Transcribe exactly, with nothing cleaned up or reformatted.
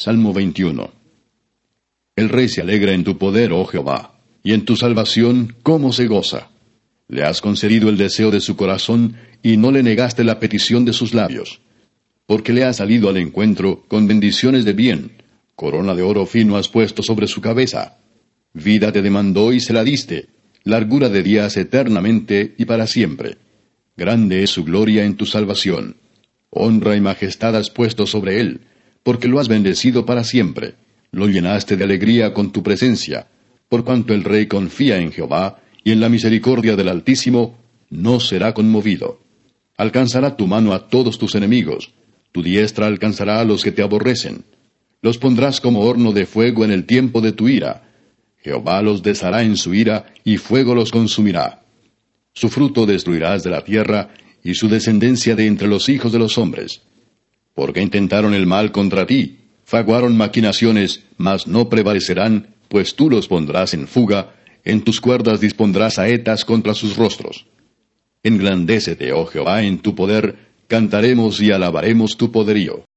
Salmo veintiuno. El rey se alegra en tu poder, oh Jehová, y en tu salvación, cómo se goza. Le has concedido el deseo de su corazón, y no le negaste la petición de sus labios. Porque le has salido al encuentro con bendiciones de bien, corona de oro fino has puesto sobre su cabeza. Vida te demandó y se la diste, largura de días eternamente y para siempre. Grande es su gloria en tu salvación. Honra y majestad has puesto sobre él, porque lo has bendecido para siempre. Lo llenaste de alegría con tu presencia, por cuanto el rey confía en Jehová, y en la misericordia del Altísimo no será conmovido. Alcanzará tu mano a todos tus enemigos, tu diestra alcanzará a los que te aborrecen. Los pondrás como horno de fuego en el tiempo de tu ira. Jehová los deshará en su ira, y fuego los consumirá. Su fruto destruirás de la tierra, y su descendencia de entre los hijos de los hombres. Porque intentaron el mal contra ti, fraguaron maquinaciones, mas no prevalecerán, pues tú los pondrás en fuga, en tus cuerdas dispondrás saetas contra sus rostros. Englandécete, oh Jehová, en tu poder, cantaremos y alabaremos tu poderío.